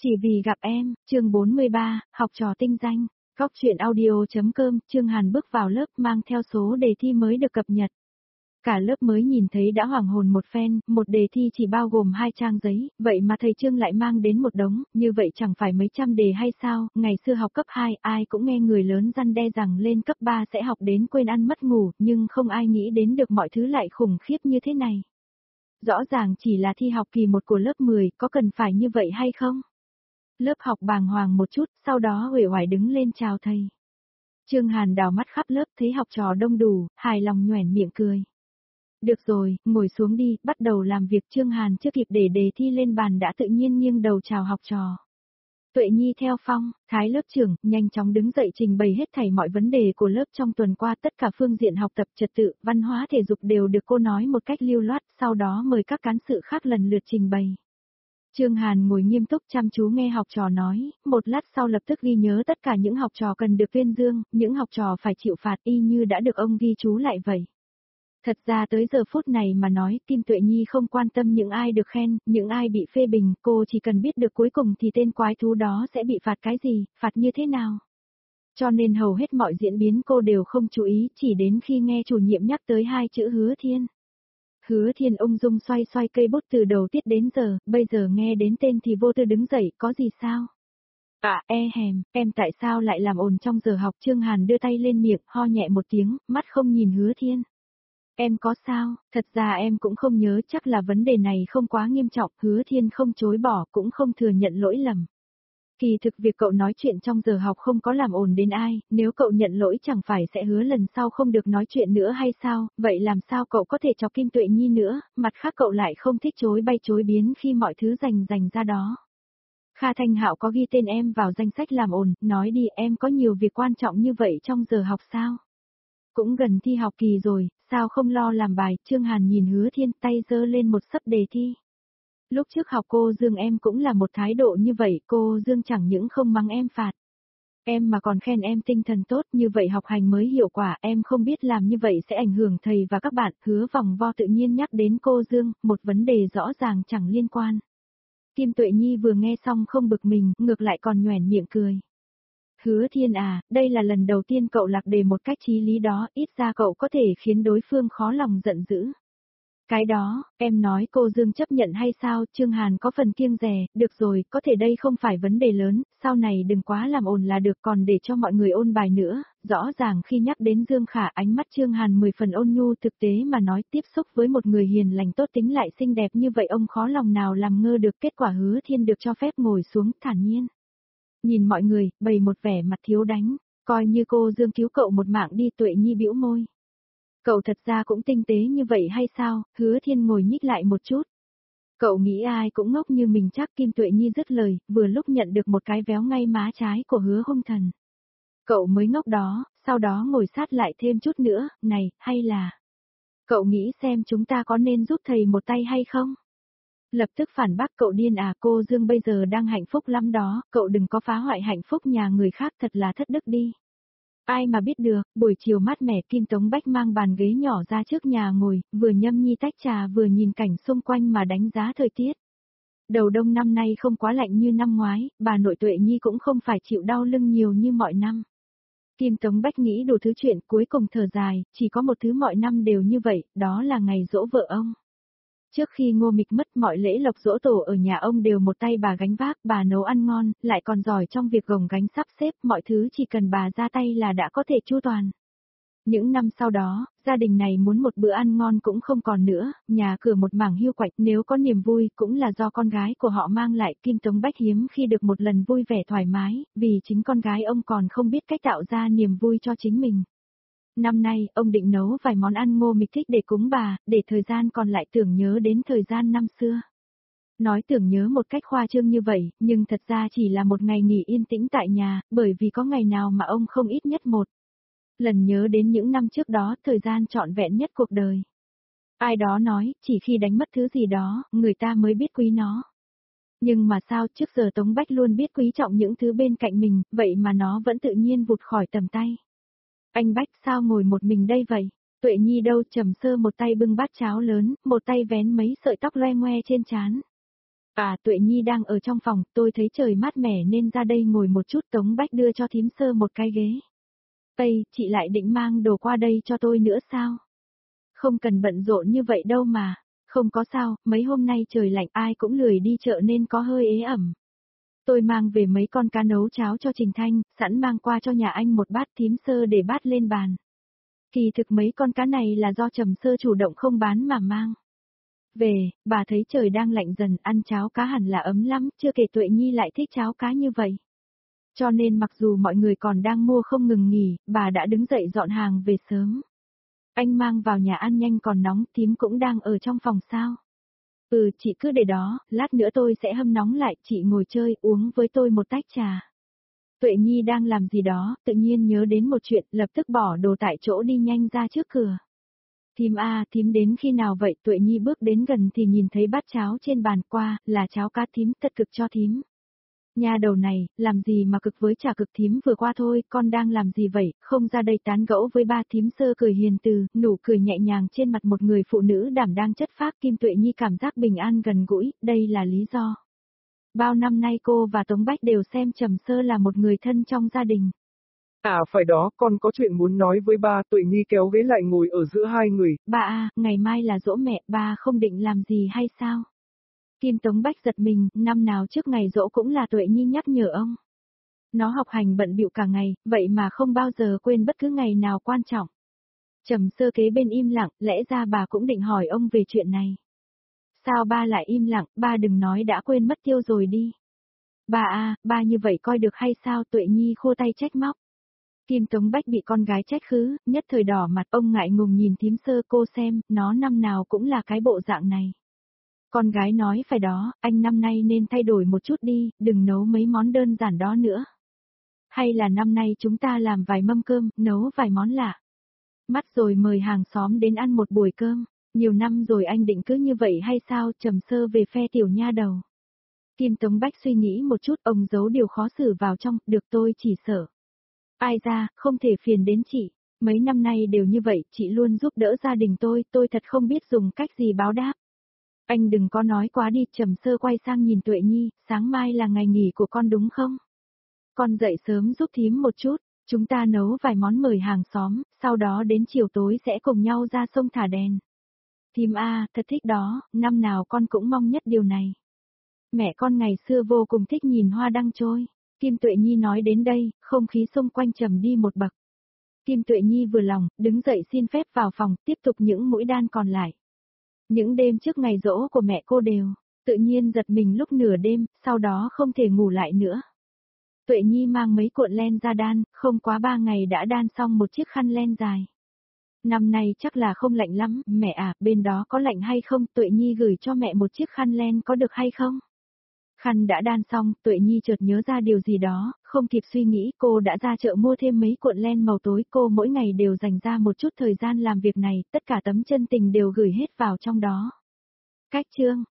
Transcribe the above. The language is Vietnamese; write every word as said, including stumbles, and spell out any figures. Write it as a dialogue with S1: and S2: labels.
S1: Chỉ vì gặp em, chương bốn mươi ba, học trò tinh danh, góc chuyện audio.com, Trương Hàn bước vào lớp mang theo số đề thi mới được cập nhật. Cả lớp mới nhìn thấy đã hoảng hồn một phen, một đề thi chỉ bao gồm hai trang giấy, vậy mà thầy Trương lại mang đến một đống, như vậy chẳng phải mấy trăm đề hay sao, ngày xưa học cấp hai, ai cũng nghe người lớn răn đe rằng lên cấp ba sẽ học đến quên ăn mất ngủ, nhưng không ai nghĩ đến được mọi thứ lại khủng khiếp như thế này. Rõ ràng chỉ là thi học kỳ một của lớp mười, có cần phải như vậy hay không? Lớp học bàng hoàng một chút, sau đó uể oải đứng lên chào thầy. Trương Hàn đảo mắt khắp lớp thấy học trò đông đủ, hài lòng nhoẻn miệng cười. Được rồi, ngồi xuống đi, bắt đầu làm việc. Trương Hàn chưa kịp để đề thi lên bàn đã tự nhiên nghiêng đầu chào học trò. Tuệ Nhi theo phong, Thái lớp trưởng, nhanh chóng đứng dậy trình bày hết thảy mọi vấn đề của lớp trong tuần qua, tất cả phương diện học tập, trật tự, văn hóa thể dục đều được cô nói một cách lưu loát, sau đó mời các cán sự khác lần lượt trình bày. Trương Hàn ngồi nghiêm túc chăm chú nghe học trò nói, một lát sau lập tức ghi nhớ tất cả những học trò cần được tuyên dương, những học trò phải chịu phạt y như đã được ông ghi chú lại vậy. Thật ra tới giờ phút này mà nói, Kim Tuệ Nhi không quan tâm những ai được khen, những ai bị phê bình, cô chỉ cần biết được cuối cùng thì tên quái thú đó sẽ bị phạt cái gì, phạt như thế nào. Cho nên hầu hết mọi diễn biến cô đều không chú ý, chỉ đến khi nghe chủ nhiệm nhắc tới hai chữ Hứa Thiên. Hứa Thiên ung dung xoay xoay cây bút từ đầu tiết đến giờ, bây giờ nghe đến tên thì vô tư đứng dậy, có gì sao? À, e hèm, em tại sao lại làm ồn trong giờ học? Trương Hàn đưa tay lên miệng, ho nhẹ một tiếng, mắt không nhìn Hứa Thiên. Em có sao? Thật ra em cũng không nhớ, chắc là vấn đề này không quá nghiêm trọng. Hứa Thiên không chối bỏ, cũng không thừa nhận lỗi lầm. Kỳ thực việc cậu nói chuyện trong giờ học không có làm ồn đến ai, nếu cậu nhận lỗi chẳng phải sẽ hứa lần sau không được nói chuyện nữa hay sao, vậy làm sao cậu có thể chọc Kim Tuệ Nhi nữa, mặt khác cậu lại không thích chối bay chối biến khi mọi thứ dành dành ra đó. Kha Thanh Hạo có ghi tên em vào danh sách làm ồn, nói đi, em có nhiều việc quan trọng như vậy trong giờ học sao? Cũng gần thi học kỳ rồi, sao không lo làm bài? Trương Hàn nhìn Hứa Thiên, tay giơ lên một sấp đề thi. Lúc trước học cô Dương em cũng là một thái độ như vậy, cô Dương chẳng những không mắng em phạt. Em mà còn khen em tinh thần tốt, như vậy học hành mới hiệu quả, em không biết làm như vậy sẽ ảnh hưởng thầy và các bạn. Hứa vòng vo tự nhiên nhắc đến cô Dương, một vấn đề rõ ràng chẳng liên quan. Kim Tuệ Nhi vừa nghe xong không bực mình, ngược lại còn nhoẻn miệng cười. Hứa Thiên à, đây là lần đầu tiên cậu lạc đề một cách chí lý đó, ít ra cậu có thể khiến đối phương khó lòng giận dữ. Cái đó, em nói cô Dương chấp nhận hay sao? Trương Hàn có phần kiêng dè, được rồi, có thể đây không phải vấn đề lớn, sau này đừng quá làm ồn là được, còn để cho mọi người ôn bài nữa. Rõ ràng khi nhắc đến Dương Khả, ánh mắt Trương Hàn mười phần ôn nhu, thực tế mà nói, tiếp xúc với một người hiền lành tốt tính lại xinh đẹp như vậy ông khó lòng nào làm ngơ được. Kết quả Hứa Thiên được cho phép ngồi xuống thản nhiên. Nhìn mọi người, bày một vẻ mặt thiếu đánh, coi như cô Dương cứu cậu một mạng đi. Tuệ Nhi bĩu môi. Cậu thật ra cũng tinh tế như vậy hay sao? Hứa Thiên ngồi nhích lại một chút. Cậu nghĩ ai cũng ngốc như mình chắc? Kim Tuệ Nhi dứt lời, vừa lúc nhận được một cái véo ngay má trái của Hứa Hung Thần. Cậu mới ngốc đó, sau đó ngồi sát lại thêm chút nữa, này, hay là... Cậu nghĩ xem chúng ta có nên giúp thầy một tay hay không? Lập tức phản bác, cậu điên à? Cô Dương bây giờ đang hạnh phúc lắm đó, cậu đừng có phá hoại hạnh phúc nhà người khác, thật là thất đức đi. Ai mà biết được, buổi chiều mát mẻ, Kim Tống Bách mang bàn ghế nhỏ ra trước nhà ngồi, vừa nhâm nhi tách trà vừa nhìn cảnh xung quanh mà đánh giá thời tiết. Đầu đông năm nay không quá lạnh như năm ngoái, bà nội Tuệ Nhi cũng không phải chịu đau lưng nhiều như mọi năm. Kim Tống Bách nghĩ đủ thứ chuyện, cuối cùng thở dài, chỉ có một thứ mọi năm đều như vậy, đó là ngày giỗ vợ ông. Trước khi Ngô Mịch mất, mọi lễ lộc giỗ tổ ở nhà ông đều một tay bà gánh vác, bà nấu ăn ngon, lại còn giỏi trong việc gồng gánh sắp xếp, mọi thứ chỉ cần bà ra tay là đã có thể chu toàn. Những năm sau đó, gia đình này muốn một bữa ăn ngon cũng không còn nữa, nhà cửa một mảng hiu quạnh, nếu có niềm vui cũng là do con gái của họ mang lại. Kim Tống Bách hiếm khi được một lần vui vẻ thoải mái, vì chính con gái ông còn không biết cách tạo ra niềm vui cho chính mình. Năm nay, ông định nấu vài món ăn Ngô Mịch thích để cúng bà, để thời gian còn lại tưởng nhớ đến thời gian năm xưa. Nói tưởng nhớ một cách khoa trương như vậy, nhưng thật ra chỉ là một ngày nghỉ yên tĩnh tại nhà, bởi vì có ngày nào mà ông không ít nhất một lần nhớ đến những năm trước đó, thời gian trọn vẹn nhất cuộc đời. Ai đó nói, chỉ khi đánh mất thứ gì đó, người ta mới biết quý nó. Nhưng mà sao trước giờ Tống Bách luôn biết quý trọng những thứ bên cạnh mình, vậy mà nó vẫn tự nhiên vụt khỏi tầm tay. Anh Bách sao ngồi một mình đây vậy? Tuệ Nhi đâu? Trầm Sơ một tay bưng bát cháo lớn, một tay vén mấy sợi tóc loe ngoe trên trán. À, Tuệ Nhi đang ở trong phòng, tôi thấy trời mát mẻ nên ra đây ngồi một chút. Tống Bách đưa cho thím Sơ một cái ghế. Tây, chị lại định mang đồ qua đây cho tôi nữa sao? Không cần bận rộn như vậy đâu mà. Không có sao, mấy hôm nay trời lạnh ai cũng lười đi chợ nên có hơi ế ẩm. Tôi mang về mấy con cá nấu cháo cho Trình Thanh, sẵn mang qua cho nhà anh một bát. Thím Sơ để bát lên bàn. Kỳ thực mấy con cá này là do Trầm Sơ chủ động không bán mà mang về. Bà thấy trời đang lạnh dần, ăn cháo cá hẳn là ấm lắm, chưa kể Tuệ Nhi lại thích cháo cá như vậy. Cho nên mặc dù mọi người còn đang mua không ngừng nghỉ, bà đã đứng dậy dọn hàng về sớm. Anh mang vào nhà ăn nhanh còn nóng. Thím cũng đang ở trong phòng sao? Ừ, chị cứ để đó, lát nữa tôi sẽ hâm nóng lại. Chị ngồi chơi, uống với tôi một tách trà. Tuệ Nhi đang làm gì đó, tự nhiên nhớ đến một chuyện, lập tức bỏ đồ tại chỗ đi nhanh ra trước cửa. Thím à, thím đến khi nào vậy? Tuệ Nhi bước đến gần thì nhìn thấy bát cháo trên bàn. Qua, là cháo cá thím, tất cực cho thím. Nhà đầu này, làm gì mà cực với chả cực. Thím vừa qua thôi, con đang làm gì vậy, không ra đây tán gẫu với ba. Thím Sơ cười hiền từ, nụ cười nhẹ nhàng trên mặt một người phụ nữ đảm đang chất phác. Kim Tuệ Nhi cảm giác bình an gần gũi, đây là lý do. Bao năm nay cô và Tống Bách đều xem Trầm Sơ là một người thân trong gia đình.
S2: À phải đó, con có chuyện muốn nói với ba. Tuệ Nhi kéo ghế lại ngồi ở giữa hai người.
S1: Ba à, ngày mai là giỗ mẹ, ba không định làm gì hay sao? Kim Tống Bách giật mình, năm nào trước ngày giỗ cũng là Tuệ Nhi nhắc nhở ông. Nó học hành bận bịu cả ngày, vậy mà không bao giờ quên bất cứ ngày nào quan trọng. Trầm Sơ kế bên im lặng, lẽ ra bà cũng định hỏi ông về chuyện này. Sao ba lại im lặng, ba đừng nói đã quên mất tiêu rồi đi. Ba à, ba như vậy coi được hay sao? Tuệ Nhi khô tay trách móc. Kim Tống Bách bị con gái trách khứ, nhất thời đỏ mặt. Ông ngại ngùng nhìn thím Sơ, cô xem, nó năm nào cũng là cái bộ dạng này. Con gái nói phải đó, anh năm nay nên thay đổi một chút đi, đừng nấu mấy món đơn giản đó nữa. Hay là năm nay chúng ta làm vài mâm cơm, nấu vài món lạ. Mắt rồi mời hàng xóm đến ăn một buổi cơm. Nhiều năm rồi anh định cứ như vậy hay sao? Trầm Sơ về phe tiểu nha đầu. Kim Tống Bách suy nghĩ một chút, ông giấu điều khó xử vào trong, được tôi chỉ sợ. Ai ra, không thể phiền đến chị. Mấy năm nay đều như vậy, chị luôn giúp đỡ gia đình tôi, tôi thật không biết dùng cách gì báo đáp. Anh đừng có nói quá đi. Trầm Sơ quay sang nhìn Tuệ Nhi, sáng mai là ngày nghỉ của con đúng không? Con dậy sớm giúp thím một chút, chúng ta nấu vài món mời hàng xóm, sau đó đến chiều tối sẽ cùng nhau ra sông thả đèn. Thím a, thật thích đó, năm nào con cũng mong nhất điều này. Mẹ con ngày xưa vô cùng thích nhìn hoa đăng trôi. Kim Tuệ Nhi nói đến đây, không khí xung quanh trầm đi một bậc. Kim Tuệ Nhi vừa lòng, đứng dậy xin phép vào phòng, tiếp tục những mũi đan còn lại. Những đêm trước ngày giỗ của mẹ cô đều, tự nhiên giật mình lúc nửa đêm, sau đó không thể ngủ lại nữa. Tuệ Nhi mang mấy cuộn len ra đan, không quá ba ngày đã đan xong một chiếc khăn len dài. Năm nay chắc là không lạnh lắm, mẹ à, bên đó có lạnh hay không? Tuệ Nhi gửi cho mẹ một chiếc khăn len có được hay không? Khăn đã đan xong, Tuệ Nhi chợt nhớ ra điều gì đó, không kịp suy nghĩ, cô đã ra chợ mua thêm mấy cuộn len màu tối. Cô mỗi ngày đều dành ra một chút thời gian làm việc này, tất cả tấm chân tình đều gửi hết vào trong đó. Cách chương